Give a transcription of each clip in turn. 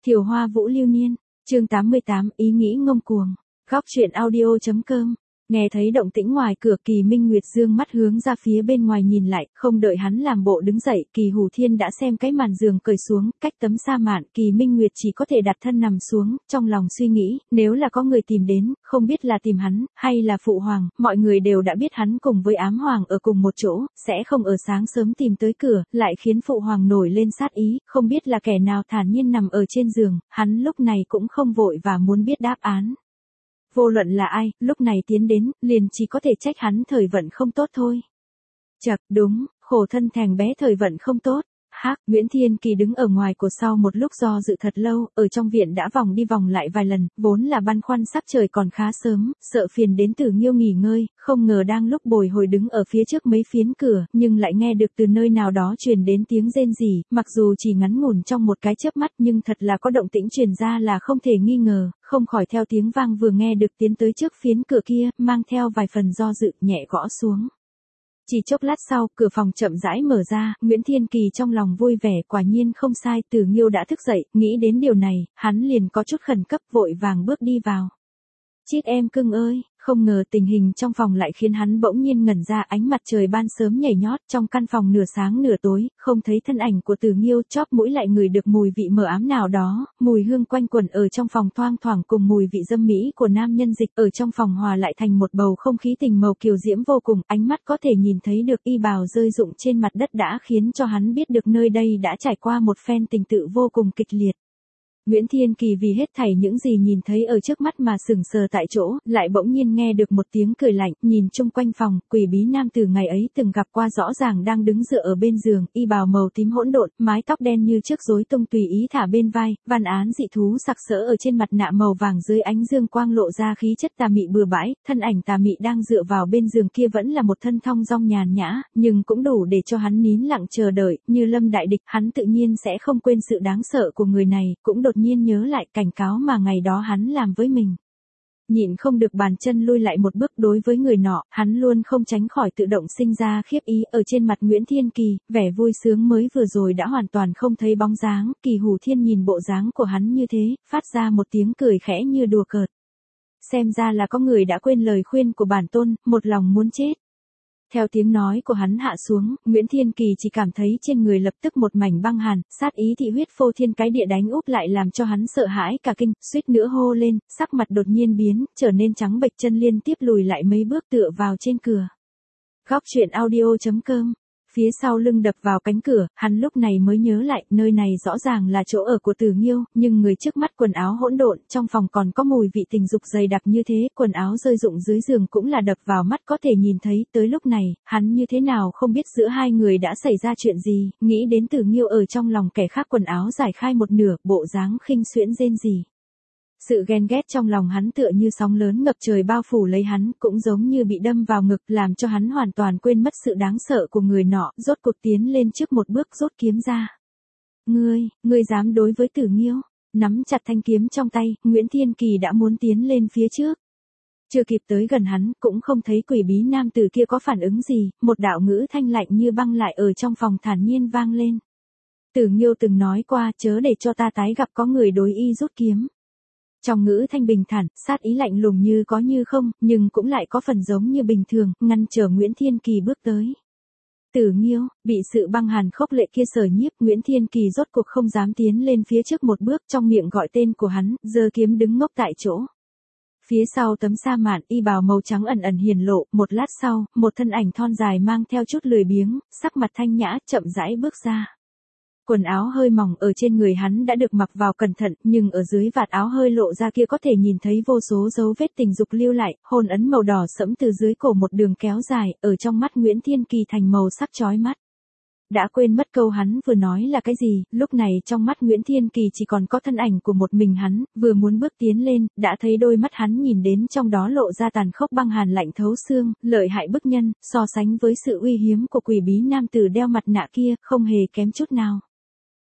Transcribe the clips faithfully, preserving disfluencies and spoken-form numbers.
Thiều Hoa Vũ Lưu Niên, chương tám mươi tám, ý nghĩ ngông cuồng. Góc truyện audio chấm com. Nghe thấy động tĩnh ngoài cửa, Kỳ Minh Nguyệt dương mắt hướng ra phía bên ngoài nhìn lại, không đợi hắn làm bộ đứng dậy, Kỳ Hủ Thiên đã xem cái màn giường cởi xuống, cách tấm sa mạn, Kỳ Minh Nguyệt chỉ có thể đặt thân nằm xuống, trong lòng suy nghĩ, nếu là có người tìm đến, không biết là tìm hắn, hay là phụ hoàng, mọi người đều đã biết hắn cùng với ám hoàng ở cùng một chỗ, sẽ không ở sáng sớm tìm tới cửa, lại khiến phụ hoàng nổi lên sát ý, không biết là kẻ nào thản nhiên nằm ở trên giường, hắn lúc này cũng không vội và muốn biết đáp án. Vô luận là ai, lúc này tiến đến, liền chỉ có thể trách hắn thời vận không tốt thôi. Chậc, đúng, khổ thân thèm bé thời vận không tốt. Hắc, Nguyễn Thiên Kỳ đứng ở ngoài của sau một lúc do dự thật lâu, ở trong viện đã vòng đi vòng lại vài lần, vốn là băn khoăn sắc trời còn khá sớm, sợ phiền đến Tử Nghiêu nghỉ ngơi, không ngờ đang lúc bồi hồi đứng ở phía trước mấy phiến cửa, nhưng lại nghe được từ nơi nào đó truyền đến tiếng rên rỉ, mặc dù chỉ ngắn ngủn trong một cái chớp mắt nhưng thật là có động tĩnh truyền ra là không thể nghi ngờ, không khỏi theo tiếng vang vừa nghe được tiến tới trước phiến cửa kia, mang theo vài phần do dự, nhẹ gõ xuống. Chỉ chốc lát sau, cửa phòng chậm rãi mở ra, Nguyễn Thiên Kỳ trong lòng vui vẻ, quả nhiên không sai, Tử Nghiêu đã thức dậy, nghĩ đến điều này, hắn liền có chút khẩn cấp vội vàng bước đi vào. Chít em cưng ơi, không ngờ tình hình trong phòng lại khiến hắn bỗng nhiên ngẩn ra, ánh mặt trời ban sớm nhảy nhót trong căn phòng nửa sáng nửa tối, không thấy thân ảnh của Tử Nghiêu, chóp mũi lại ngửi được mùi vị mờ ám nào đó, mùi hương quanh quẩn ở trong phòng thoang thoảng cùng mùi vị dâm mỹ của nam nhân dịch ở trong phòng hòa lại thành một bầu không khí tình màu kiều diễm vô cùng, ánh mắt có thể nhìn thấy được y bào rơi rụng trên mặt đất đã khiến cho hắn biết được nơi đây đã trải qua một phen tình tự vô cùng kịch liệt. Nguyễn Thiên Kỳ vì hết thảy những gì nhìn thấy ở trước mắt mà sững sờ tại chỗ, lại bỗng nhiên nghe được một tiếng cười lạnh, nhìn chung quanh phòng, quỷ bí nam tử ngày ấy từng gặp qua rõ ràng đang đứng dựa ở bên giường, y bào màu tím hỗn độn, mái tóc đen như trước rối tung tùy ý thả bên vai, văn án dị thú sặc sỡ ở trên mặt nạ màu vàng dưới ánh dương quang lộ ra khí chất tà mị bừa bãi, thân ảnh tà mị đang dựa vào bên giường kia vẫn là một thân thong dong nhàn nhã, nhưng cũng đủ để cho hắn nín lặng chờ đợi, như lâm đại địch, hắn tự nhiên sẽ không quên sự đáng sợ của người này, cũng đột nhiên nhớ lại cảnh cáo mà ngày đó hắn làm với mình. Nhịn không được bàn chân lui lại một bước, đối với người nọ, hắn luôn không tránh khỏi tự động sinh ra khiếp ý, ở trên mặt Nguyễn Thiên Kỳ, vẻ vui sướng mới vừa rồi đã hoàn toàn không thấy bóng dáng, Kỳ Hủ Thiên nhìn bộ dáng của hắn như thế, phát ra một tiếng cười khẽ như đùa cợt. Xem ra là có người đã quên lời khuyên của bản tôn, một lòng muốn chết. Theo tiếng nói của hắn hạ xuống, Nguyễn Thiên Kỳ chỉ cảm thấy trên người lập tức một mảnh băng hàn, sát ý thị huyết phô thiên cái địa đánh úp lại làm cho hắn sợ hãi cả kinh, suýt nữa hô lên, sắc mặt đột nhiên biến, trở nên trắng bệch, chân liên tiếp lùi lại mấy bước tựa vào trên cửa. Góc truyện audio chấm com. Phía sau lưng đập vào cánh cửa, hắn lúc này mới nhớ lại, nơi này rõ ràng là chỗ ở của Tử Nghiêu, nhưng người trước mắt quần áo hỗn độn, trong phòng còn có mùi vị tình dục dày đặc như thế, quần áo rơi rụng dưới giường cũng là đập vào mắt có thể nhìn thấy, tới lúc này, hắn như thế nào không biết giữa hai người đã xảy ra chuyện gì, nghĩ đến Tử Nghiêu ở trong lòng kẻ khác quần áo giải khai một nửa, bộ dáng khinh xuyễn rên rỉ. Sự ghen ghét trong lòng hắn tựa như sóng lớn ngập trời bao phủ lấy hắn, cũng giống như bị đâm vào ngực, làm cho hắn hoàn toàn quên mất sự đáng sợ của người nọ, rốt cuộc tiến lên trước một bước rút kiếm ra. Ngươi, ngươi dám đối với Tử Nghiêu? Nắm chặt thanh kiếm trong tay, Nguyễn Thiên Kỳ đã muốn tiến lên phía trước. Chưa kịp tới gần hắn, cũng không thấy quỷ bí nam tử kia có phản ứng gì, một đạo ngữ thanh lạnh như băng lại ở trong phòng thản nhiên vang lên. Tử Nghiêu từng nói qua, chớ để cho ta tái gặp có người đối y rút kiếm. Trong ngữ thanh bình thản, sát ý lạnh lùng như có như không, nhưng cũng lại có phần giống như bình thường, ngăn trở Nguyễn Thiên Kỳ bước tới. Tử Nghiêu, bị sự băng hàn khốc lệ kia sờ nhiếp, Nguyễn Thiên Kỳ rốt cuộc không dám tiến lên phía trước một bước, trong miệng gọi tên của hắn, giơ kiếm đứng ngốc tại chỗ. Phía sau tấm sa mạn, y bào màu trắng ẩn ẩn hiển lộ, một lát sau, một thân ảnh thon dài mang theo chút lười biếng, sắc mặt thanh nhã, chậm rãi bước ra. Quần áo hơi mỏng ở trên người hắn đã được mặc vào cẩn thận, nhưng ở dưới vạt áo hơi lộ ra kia có thể nhìn thấy vô số dấu vết tình dục lưu lại, hôn ấn màu đỏ sẫm từ dưới cổ một đường kéo dài, ở trong mắt Nguyễn Thiên Kỳ thành màu sắc chói mắt. Đã quên mất câu hắn vừa nói là cái gì, lúc này trong mắt Nguyễn Thiên Kỳ chỉ còn có thân ảnh của một mình hắn, vừa muốn bước tiến lên, đã thấy đôi mắt hắn nhìn đến trong đó lộ ra tàn khốc băng hàn lạnh thấu xương, lợi hại bức nhân, so sánh với sự uy hiếm của quỷ bí nam tử đeo mặt nạ kia, không hề kém chút nào.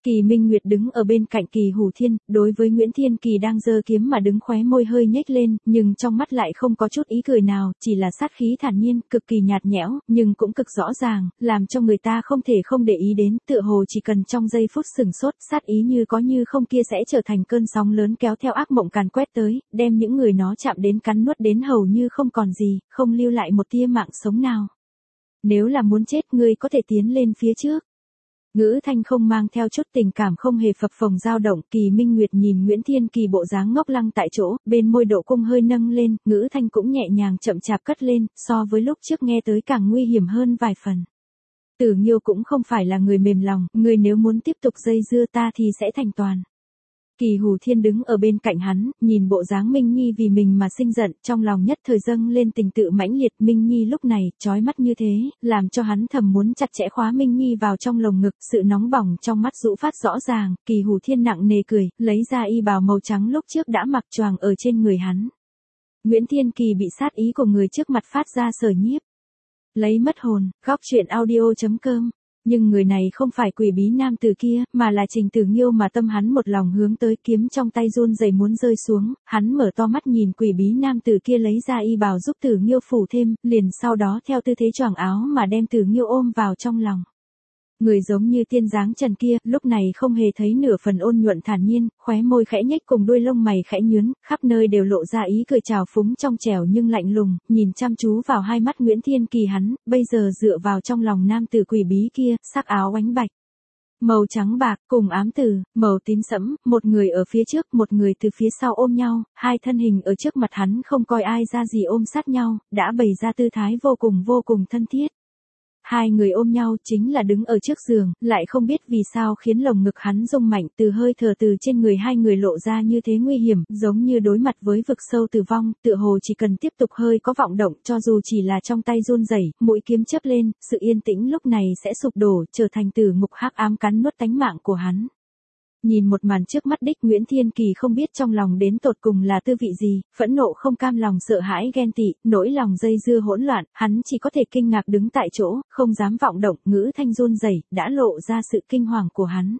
Kỳ Minh Nguyệt đứng ở bên cạnh Kỳ Hủ Thiên, đối với Nguyễn Thiên Kỳ đang giơ kiếm mà đứng khóe môi hơi nhếch lên, nhưng trong mắt lại không có chút ý cười nào, chỉ là sát khí thản nhiên, cực kỳ nhạt nhẽo, nhưng cũng cực rõ ràng, làm cho người ta không thể không để ý đến, tựa hồ chỉ cần trong giây phút sừng sốt, sát ý như có như không kia sẽ trở thành cơn sóng lớn kéo theo ác mộng càn quét tới, đem những người nó chạm đến cắn nuốt đến hầu như không còn gì, không lưu lại một tia mạng sống nào. Nếu là muốn chết, ngươi có thể tiến lên phía trước. Ngữ thanh không mang theo chút tình cảm, không hề phập phồng dao động. Kỳ Minh Nguyệt nhìn Nguyễn Thiên Kỳ bộ dáng ngốc lăng tại chỗ, bên môi độ cung hơi nâng lên, ngữ thanh cũng nhẹ nhàng chậm chạp cất lên, so với lúc trước nghe tới càng nguy hiểm hơn vài phần. Tử Nghiêu cũng không phải là người mềm lòng, người nếu muốn tiếp tục dây dưa ta thì sẽ thành toàn. Kỳ Hủ Thiên đứng ở bên cạnh hắn, nhìn bộ dáng Minh Nhi vì mình mà sinh giận, trong lòng nhất thời dâng lên tình tự mãnh liệt. Minh Nhi lúc này, chói mắt như thế, làm cho hắn thầm muốn chặt chẽ khóa Minh Nhi vào trong lồng ngực, sự nóng bỏng trong mắt dũ phát rõ ràng. Kỳ Hủ Thiên nặng nề cười, lấy ra y bào màu trắng lúc trước đã mặc choàng ở trên người hắn. Nguyễn Thiên Kỳ bị sát ý của người trước mặt phát ra sở nhiếp. Lấy mất hồn, góc truyện audio chấm com. Nhưng người này không phải quỷ bí nam tử kia, mà là Trình Tử Nghiêu mà tâm hắn một lòng hướng tới, kiếm trong tay run rẩy muốn rơi xuống, hắn mở to mắt nhìn quỷ bí nam tử kia lấy ra y bào giúp Tử Nghiêu phủ thêm, liền sau đó theo tư thế choàng áo mà đem Tử Nghiêu ôm vào trong lòng. Người giống như tiên dáng trần kia, lúc này không hề thấy nửa phần ôn nhuận thản nhiên, khóe môi khẽ nhếch cùng đuôi lông mày khẽ nhướn, khắp nơi đều lộ ra ý cười trào phúng trong trẻo nhưng lạnh lùng, nhìn chăm chú vào hai mắt Nguyễn Thiên Kỳ hắn, bây giờ dựa vào trong lòng nam tử quỷ bí kia, sắc áo ánh bạch, màu trắng bạc, cùng ám tử, màu tím sẫm, một người ở phía trước, một người từ phía sau ôm nhau, hai thân hình ở trước mặt hắn không coi ai ra gì ôm sát nhau, đã bày ra tư thái vô cùng vô cùng thân thiết. Hai người ôm nhau chính là đứng ở trước giường, lại không biết vì sao khiến lồng ngực hắn rung mạnh, từ hơi thở từ trên người hai người lộ ra như thế nguy hiểm, giống như đối mặt với vực sâu tử vong, tựa hồ chỉ cần tiếp tục hơi có vọng động, cho dù chỉ là trong tay run rẩy, mũi kiếm chớp lên, sự yên tĩnh lúc này sẽ sụp đổ, trở thành tử ngục hắc ám cắn nuốt tánh mạng của hắn. Nhìn một màn trước mắt đích, Nguyễn Thiên Kỳ không biết trong lòng đến tột cùng là tư vị gì, phẫn nộ không cam lòng, sợ hãi ghen tị, nỗi lòng dây dưa hỗn loạn, hắn chỉ có thể kinh ngạc đứng tại chỗ, không dám vọng động, ngữ thanh run rẩy, đã lộ ra sự kinh hoàng của hắn.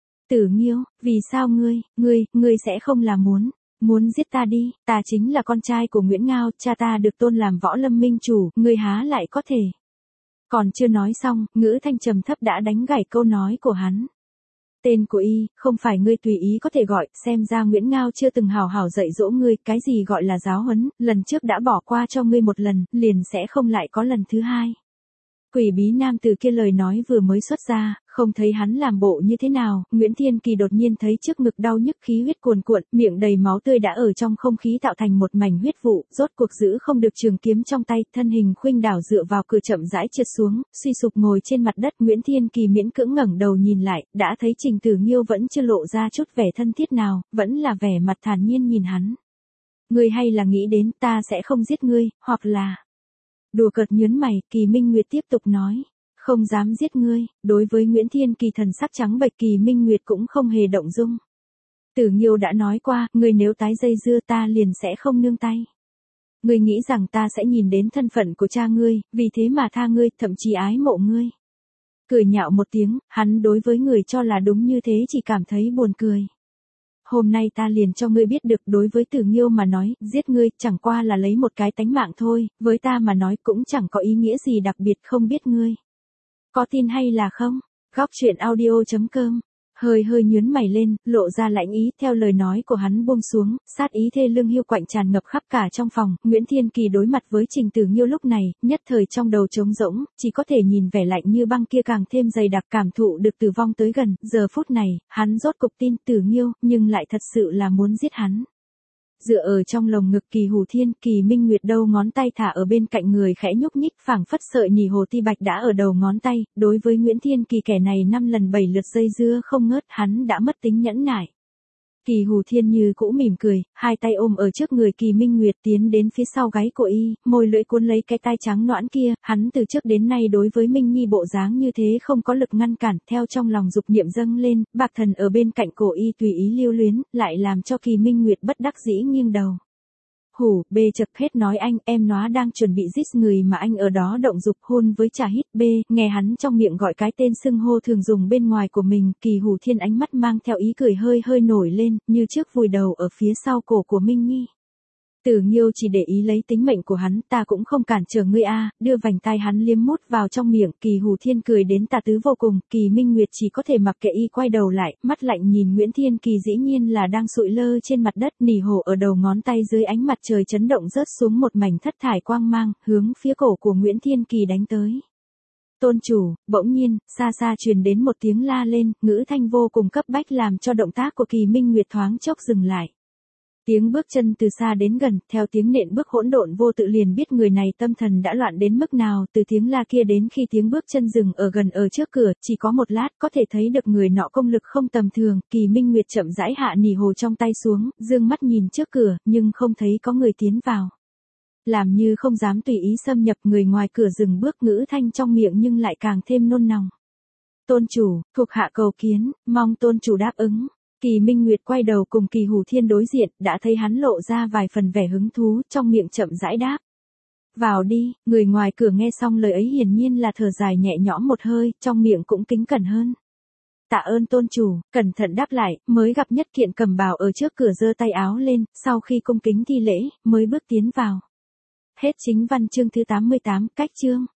Tử Nghiêu, vì sao ngươi, ngươi, ngươi sẽ không là muốn, muốn giết ta đi, ta chính là con trai của Nguyễn Ngao, cha ta được tôn làm võ lâm minh chủ, ngươi há lại có thể. Còn chưa nói xong, ngữ thanh trầm thấp đã đánh gãy câu nói của hắn. Tên của y, không phải ngươi tùy ý có thể gọi, xem ra Nguyễn Ngao chưa từng hào hào dạy dỗ ngươi, cái gì gọi là giáo huấn, lần trước đã bỏ qua cho ngươi một lần, liền sẽ không lại có lần thứ hai. Quỷ bí nam từ kia lời nói vừa mới xuất ra, không thấy hắn làm bộ như thế nào, Nguyễn Thiên Kỳ đột nhiên thấy trước ngực đau nhức, khí huyết cuồn cuộn, miệng đầy máu tươi đã ở trong không khí tạo thành một mảnh huyết vụ, rốt cuộc giữ không được trường kiếm trong tay, thân hình khuynh đảo dựa vào cửa chậm rãi trượt xuống, suy sụp ngồi trên mặt đất. Nguyễn Thiên Kỳ miễn cưỡng ngẩng đầu nhìn lại, đã thấy Trình Tử Nghiêu vẫn chưa lộ ra chút vẻ thân thiết nào, vẫn là vẻ mặt thản nhiên nhìn hắn. Ngươi hay là nghĩ đến ta sẽ không giết ngươi, hoặc là... Đùa cợt nhớn mày, Kỳ Minh Nguyệt tiếp tục nói. Không dám giết ngươi, đối với Nguyễn Thiên Kỳ thần sắc trắng bệch, Kỳ Minh Nguyệt cũng không hề động dung. Tử Nghiêu đã nói qua, ngươi nếu tái dây dưa ta liền sẽ không nương tay. Ngươi nghĩ rằng ta sẽ nhìn đến thân phận của cha ngươi, vì thế mà tha ngươi, thậm chí ái mộ ngươi. Cười nhạo một tiếng, hắn đối với người cho là đúng như thế chỉ cảm thấy buồn cười. Hôm nay ta liền cho ngươi biết được, đối với Tử Nghiêu mà nói, giết ngươi chẳng qua là lấy một cái tánh mạng thôi, với ta mà nói cũng chẳng có ý nghĩa gì đặc biệt, không biết ngươi có tin hay là không? Góc truyện audio chấm com. Hơi hơi nhướng mày lên, lộ ra lãnh ý, theo lời nói của hắn buông xuống, sát ý thê lương hiu quạnh tràn ngập khắp cả trong phòng. Nguyễn Thiên Kỳ đối mặt với Trình Tử Nghiêu lúc này, nhất thời trong đầu trống rỗng, chỉ có thể nhìn vẻ lạnh như băng kia càng thêm dày đặc, cảm thụ được tử vong tới gần. Giờ phút này, hắn rốt cục tin Tử Nghiêu, nhưng lại thật sự là muốn giết hắn. Dựa ở trong lồng ngực Kỳ Hủ Thiên, Kỳ Minh Nguyệt đầu ngón tay thả ở bên cạnh người khẽ nhúc nhích, phảng phất sợi nỉ hồ ti bạch đã ở đầu ngón tay, đối với Nguyễn Thiên Kỳ kẻ này năm lần bảy lượt dây dưa không ngớt, hắn đã mất tính nhẫn nại. Kỳ Hủ Thiên như cũ mỉm cười, hai tay ôm ở trước người Kỳ Minh Nguyệt tiến đến phía sau gáy của y, môi lưỡi cuốn lấy cái tai trắng nõn kia, hắn từ trước đến nay đối với Minh Nhi bộ dáng như thế không có lực ngăn cản, theo trong lòng dục niệm dâng lên, bạc thần ở bên cạnh cổ y tùy ý lưu luyến, lại làm cho Kỳ Minh Nguyệt bất đắc dĩ nghiêng đầu. hủ, B chật hết nói anh, em nó đang chuẩn bị giết người mà anh ở đó động dục hôn với chả hít. B, nghe hắn trong miệng gọi cái tên xưng hô thường dùng bên ngoài của mình, Kỳ Hủ Thiên ánh mắt mang theo ý cười hơi hơi nổi lên, như trước vùi đầu ở phía sau cổ của Minh Nhi. Tử Nghiêu chỉ để ý lấy tính mệnh của hắn, ta cũng không cản trở ngươi a, đưa vành tai hắn liếm mút vào trong miệng, Kỳ Hủ Thiên cười đến tà tứ vô cùng, Kỳ Minh Nguyệt chỉ có thể mặc kệ y quay đầu lại, mắt lạnh nhìn Nguyễn Thiên Kỳ dĩ nhiên là đang sụi lơ trên mặt đất, nỉ hổ ở đầu ngón tay dưới ánh mặt trời chấn động rớt xuống một mảnh thất thải quang mang, hướng phía cổ của Nguyễn Thiên Kỳ đánh tới. Tôn chủ, bỗng nhiên, xa xa truyền đến một tiếng la lên, ngữ thanh vô cùng cấp bách làm cho động tác của Kỳ Minh Nguyệt thoáng chốc dừng lại. Tiếng bước chân từ xa đến gần, theo tiếng nện bước hỗn độn vô tự liền biết người này tâm thần đã loạn đến mức nào, từ tiếng la kia đến khi tiếng bước chân dừng ở gần ở trước cửa, chỉ có một lát có thể thấy được người nọ công lực không tầm thường, Kỳ Minh Nguyệt chậm rãi hạ nỉ hồ trong tay xuống, dương mắt nhìn trước cửa, nhưng không thấy có người tiến vào. Làm như không dám tùy ý xâm nhập, người ngoài cửa dừng bước, ngữ thanh trong miệng nhưng lại càng thêm nôn nòng. Tôn chủ, thuộc hạ cầu kiến, mong tôn chủ đáp ứng. Kỳ Minh Nguyệt quay đầu cùng Kỳ Hủ Thiên đối diện, đã thấy hắn lộ ra vài phần vẻ hứng thú, trong miệng chậm rãi đáp. Vào đi, người ngoài cửa nghe xong lời ấy hiển nhiên là thở dài nhẹ nhõm một hơi, trong miệng cũng kính cẩn hơn. Tạ ơn tôn chủ, cẩn thận đáp lại, mới gặp Nhất Kiện cầm bào ở trước cửa giơ tay áo lên, sau khi cung kính thi lễ, mới bước tiến vào. Hết chính văn chương thứ tám mươi tám, cách chương.